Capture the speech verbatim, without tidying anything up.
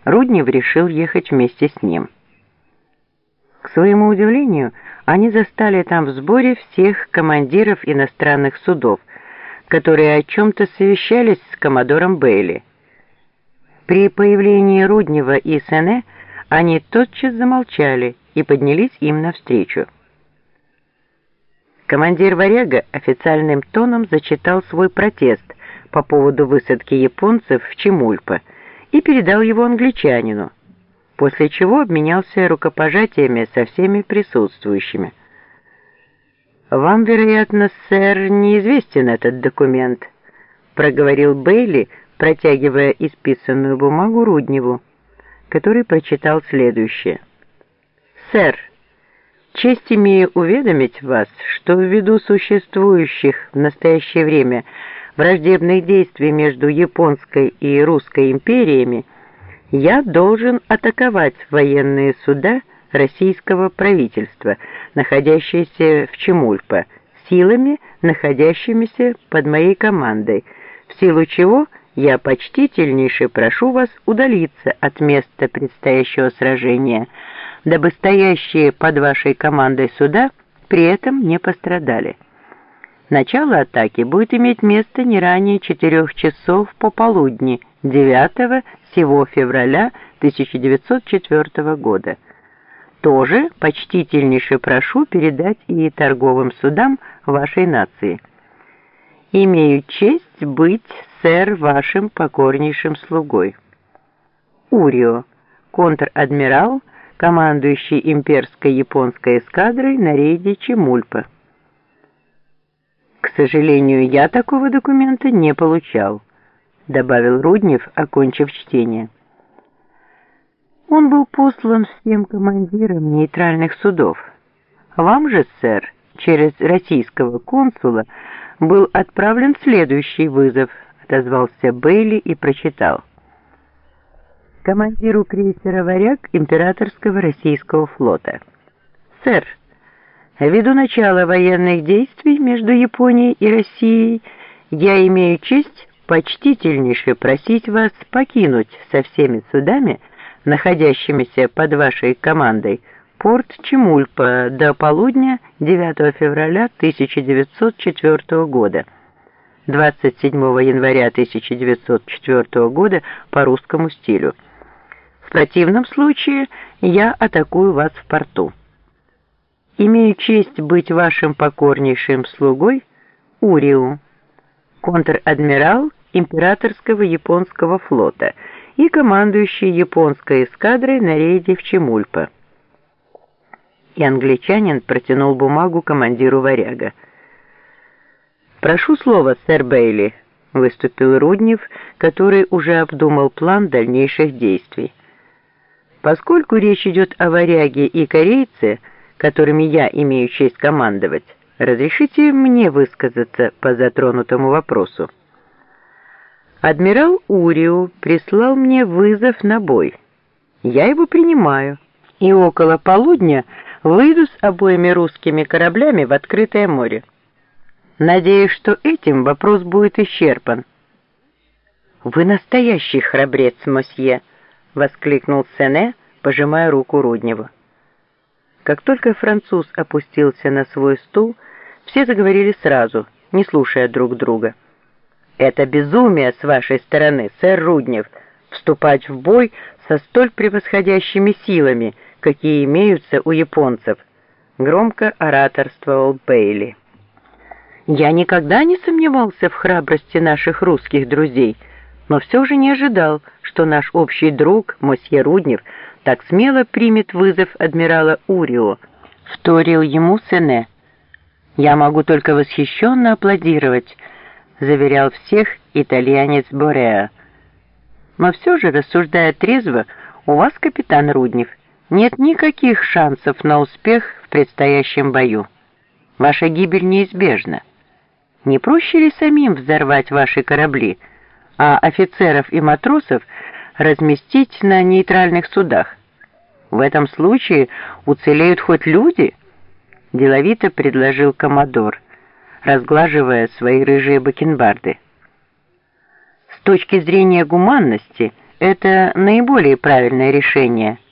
Руднев решил ехать вместе с ним. К своему удивлению, они застали там в сборе всех командиров иностранных судов, которые о чем-то совещались с коммодором Бейли. При появлении Руднева и Сене они тотчас замолчали и поднялись им навстречу. Командир «Варяга» официальным тоном зачитал свой протест по поводу высадки японцев в Чемульпо и передал его англичанину, после чего обменялся рукопожатиями со всеми присутствующими. «Вам, вероятно, сэр, неизвестен этот документ», — проговорил Бейли, протягивая исписанную бумагу Рудневу, который прочитал следующее. «Сэр, честь имею уведомить вас, что ввиду существующих в настоящее время враждебных действий между Японской и Русской империями я должен атаковать военные суда российского правительства, находящиеся в Чемульпо, силами, находящимися под моей командой, в силу чего я почтительнейше прошу вас удалиться от места предстоящего сражения, дабы стоящие под вашей командой суда при этом не пострадали. Начало атаки будет иметь место не ранее четырех часов пополудни девятого сего февраля тысяча девятьсот четвёртого года. Тоже почтительнейше прошу передать и торговым судам вашей нации. Имею честь быть, сэр, вашим покорнейшим слугой. Урио, контр-адмирал, командующий имперской японской эскадрой на рейде Чемульпо. «К сожалению, я такого документа не получал», — добавил Руднев, окончив чтение. «Он был послан всем командирам нейтральных судов. Вам же, сэр, через российского консула был отправлен следующий вызов», — отозвался Бейли и прочитал. «Командиру крейсера «Варяг» императорского российского флота. Сэр, ввиду начала военных действий между Японией и Россией, я имею честь почтительнейше просить вас покинуть со всеми судами, находящимися под вашей командой, порт Чемульпо до полудня девятого февраля тысяча девятьсот четвёртого года, двадцать седьмого января тысяча девятьсот четвёртого года по русскому стилю. В противном случае я атакую вас в порту. Имею честь быть вашим покорнейшим слугой Уриу, контр-адмирал императорского японского флота и командующий японской эскадрой на рейде в Чемульпо». И англичанин протянул бумагу командиру «Варяга». «Прошу слова, сэр Бейли», — выступил Руднев, который уже обдумал план дальнейших действий. «Поскольку речь идет о «Варяге» и корейце, которыми я имею честь командовать, разрешите мне высказаться по затронутому вопросу. Адмирал Уриу прислал мне вызов на бой. Я его принимаю, и около полудня выйду с обоими русскими кораблями в открытое море. Надеюсь, что этим вопрос будет исчерпан». «Вы настоящий храбрец, мосье!» — воскликнул Сене, пожимая руку Рудневу. Как только француз опустился на свой стул, все заговорили сразу, не слушая друг друга. «Это безумие с вашей стороны, сэр Руднев, вступать в бой со столь превосходящими силами, какие имеются у японцев», — громко ораторствовал Бейли. «Я никогда не сомневался в храбрости наших русских друзей, но все же не ожидал, что наш общий друг, мосье Руднев, так смело примет вызов адмирала Урио», — вторил ему Сене. «Я могу только восхищенно аплодировать», — заверял всех итальянец Бореа. «Но все же, рассуждая трезво, у вас, капитан Руднев, нет никаких шансов на успех в предстоящем бою. Ваша гибель неизбежна. Не проще ли самим взорвать ваши корабли, а офицеров и матросов разместить на нейтральных судах? В этом случае уцелеют хоть люди», — деловито предложил коммодор, разглаживая свои рыжие бакенбарды. «С точки зрения гуманности это наиболее правильное решение,